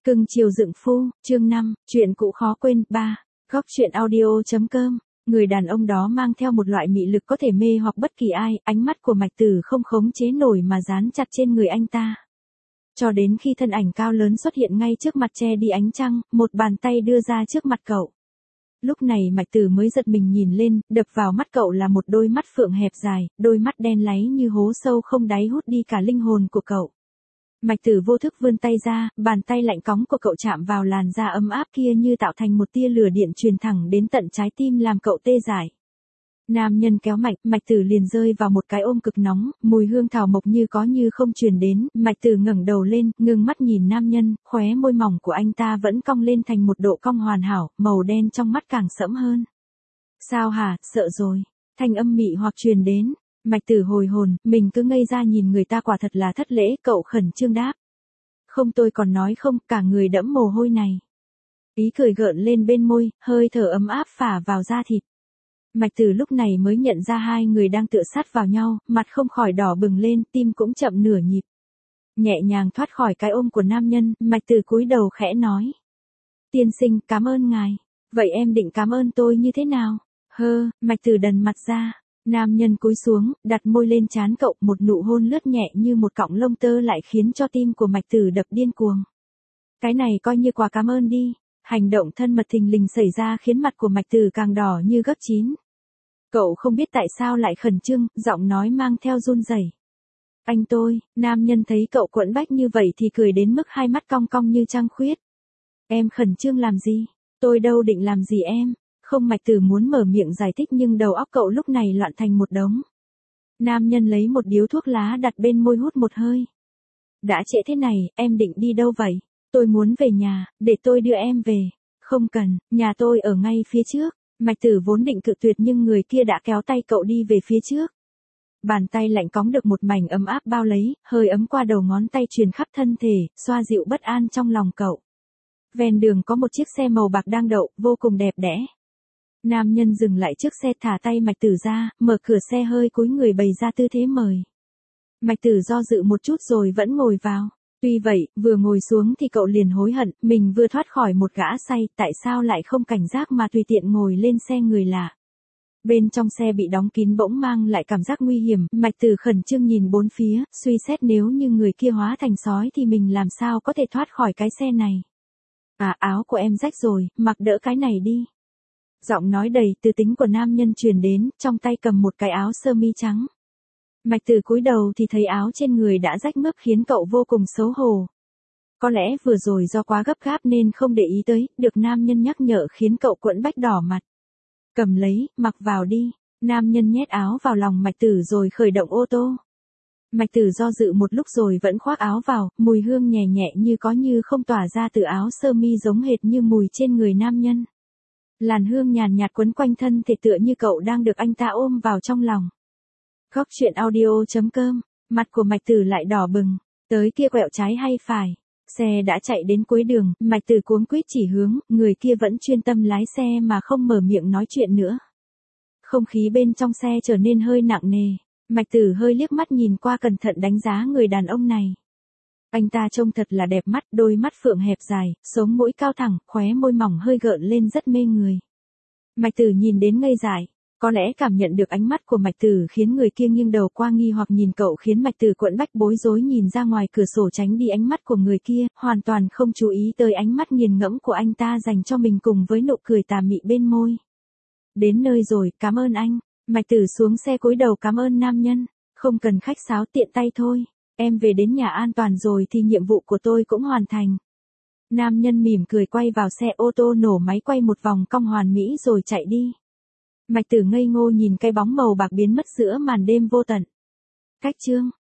Cưng chiều dựng phu, chương 5, chuyện cũ khó quên, 3. Góc chuyện audio.com. Người đàn ông đó mang theo một loại mị lực có thể mê hoặc bất kỳ ai, ánh mắt của Mạch Tử không khống chế nổi mà dán chặt trên người anh ta. Cho đến khi thân ảnh cao lớn xuất hiện ngay trước mặt che đi ánh trăng, một bàn tay đưa ra trước mặt cậu. Lúc này Mạch Tử mới giật mình nhìn lên, đập vào mắt cậu là một đôi mắt phượng hẹp dài, đôi mắt đen láy như hố sâu không đáy hút đi cả linh hồn của cậu. Mạch Tử vô thức vươn tay ra, bàn tay lạnh cóng của cậu chạm vào làn da ấm áp kia như tạo thành một tia lửa điện truyền thẳng đến tận trái tim làm cậu tê dại. Nam nhân kéo mạnh, Mạch Tử liền rơi vào một cái ôm cực nóng, mùi hương thảo mộc như có như không truyền đến, Mạch Tử ngẩng đầu lên, ngưng mắt nhìn nam nhân, khóe môi mỏng của anh ta vẫn cong lên thành một độ cong hoàn hảo, màu đen trong mắt càng sẫm hơn. Sao hả, sợ rồi? Thanh âm mị hoặc truyền đến. Mạch Tử hồi hồn, mình cứ ngây ra nhìn người ta quả thật là thất lễ, cậu khẩn trương đáp. Không, tôi còn nói không, cả người đẫm mồ hôi này. Ý cười gợn lên bên môi, hơi thở ấm áp phả vào da thịt. Mạch Tử lúc này mới nhận ra hai người đang tựa sát vào nhau, mặt không khỏi đỏ bừng lên, tim cũng chậm nửa nhịp. Nhẹ nhàng thoát khỏi cái ôm của nam nhân, Mạch Tử cúi đầu khẽ nói. Tiên sinh, cảm ơn ngài. Vậy em định cảm ơn tôi như thế nào? Mạch Tử đần mặt ra. Nam nhân cúi xuống, đặt môi lên trán cậu, một nụ hôn lướt nhẹ như một cọng lông tơ lại khiến cho tim của Mạch Tử đập điên cuồng. Cái này coi như quà cảm ơn đi. Hành động thân mật thình lình xảy ra khiến mặt của Mạch Tử càng đỏ như gấp 9. Cậu không biết tại sao lại khẩn trương, giọng nói mang theo run rẩy. Anh tôi, nam nhân thấy cậu quẫn bách như vậy thì cười đến mức hai mắt cong cong như trăng khuyết. Em khẩn trương làm gì? Tôi đâu định làm gì em? Không, Mạch Tử muốn mở miệng giải thích nhưng đầu óc cậu lúc này loạn thành một đống. Nam nhân lấy một điếu thuốc lá đặt bên môi hút một hơi. Đã trễ thế này, em định đi đâu vậy? Tôi muốn về nhà, để tôi đưa em về. Không cần, nhà tôi ở ngay phía trước. Mạch Tử vốn định cự tuyệt nhưng người kia đã kéo tay cậu đi về phía trước. Bàn tay lạnh cóng được một mảnh ấm áp bao lấy, hơi ấm qua đầu ngón tay truyền khắp thân thể, xoa dịu bất an trong lòng cậu. Ven đường có một chiếc xe màu bạc đang đậu, vô cùng đẹp đẽ. Nam nhân dừng lại trước xe, thả tay Mạch Tử ra, mở cửa xe hơi cúi người bày ra tư thế mời. Mạch Tử do dự một chút rồi vẫn ngồi vào. Tuy vậy, vừa ngồi xuống thì cậu liền hối hận, mình vừa thoát khỏi một gã say, tại sao lại không cảnh giác mà tùy tiện ngồi lên xe người lạ. Bên trong xe bị đóng kín bỗng mang lại cảm giác nguy hiểm, Mạch Tử khẩn trương nhìn bốn phía, suy xét nếu như người kia hóa thành sói thì mình làm sao có thể thoát khỏi cái xe này. Áo của em rách rồi, mặc đỡ cái này đi. Giọng nói đầy tư tính của nam nhân truyền đến, trong tay cầm một cái áo sơ mi trắng. Mạch Tử cúi đầu thì thấy áo trên người đã rách mướp khiến cậu vô cùng xấu hổ. Có lẽ vừa rồi do quá gấp gáp nên không để ý tới, được nam nhân nhắc nhở khiến cậu quẫn bách đỏ mặt. Cầm lấy, mặc vào đi. Nam nhân nhét áo vào lòng Mạch Tử rồi khởi động ô tô. Mạch Tử do dự một lúc rồi vẫn khoác áo vào, mùi hương nhẹ nhẹ như có như không tỏa ra từ áo sơ mi giống hệt như mùi trên người nam nhân. Làn hương nhàn nhạt quấn quanh thân thể tựa như cậu đang được anh ta ôm vào trong lòng. Góc chuyện audio.com, mặt của Mạch Tử lại đỏ bừng, tới kia quẹo trái hay phải. Xe đã chạy đến cuối đường, Mạch Tử cuống quýt chỉ hướng, người kia vẫn chuyên tâm lái xe mà không mở miệng nói chuyện nữa. Không khí bên trong xe trở nên hơi nặng nề, Mạch Tử hơi liếc mắt nhìn qua cẩn thận đánh giá người đàn ông này. Anh ta trông thật là đẹp mắt, đôi mắt phượng hẹp dài, sống mũi cao thẳng, khóe môi mỏng hơi gợn lên rất mê người. Mạch Tử nhìn đến ngây dại, có lẽ cảm nhận được ánh mắt của Mạch Tử khiến người kia nghiêng đầu qua nghi hoặc nhìn cậu khiến Mạch Tử quẫn bách bối rối nhìn ra ngoài cửa sổ tránh đi ánh mắt của người kia, hoàn toàn không chú ý tới ánh mắt nghiền ngẫm của anh ta dành cho mình cùng với nụ cười tà mị bên môi. Đến nơi rồi, cảm ơn anh. Mạch Tử xuống xe cúi đầu cảm ơn nam nhân, không cần khách sáo, tiện tay thôi. Em về đến nhà an toàn rồi thì nhiệm vụ của tôi cũng hoàn thành. Nam nhân mỉm cười quay vào xe, ô tô nổ máy quay một vòng cong hoàn mỹ rồi chạy đi. Mạch Tử ngây ngô nhìn cái bóng màu bạc biến mất giữa màn đêm vô tận. Cách chương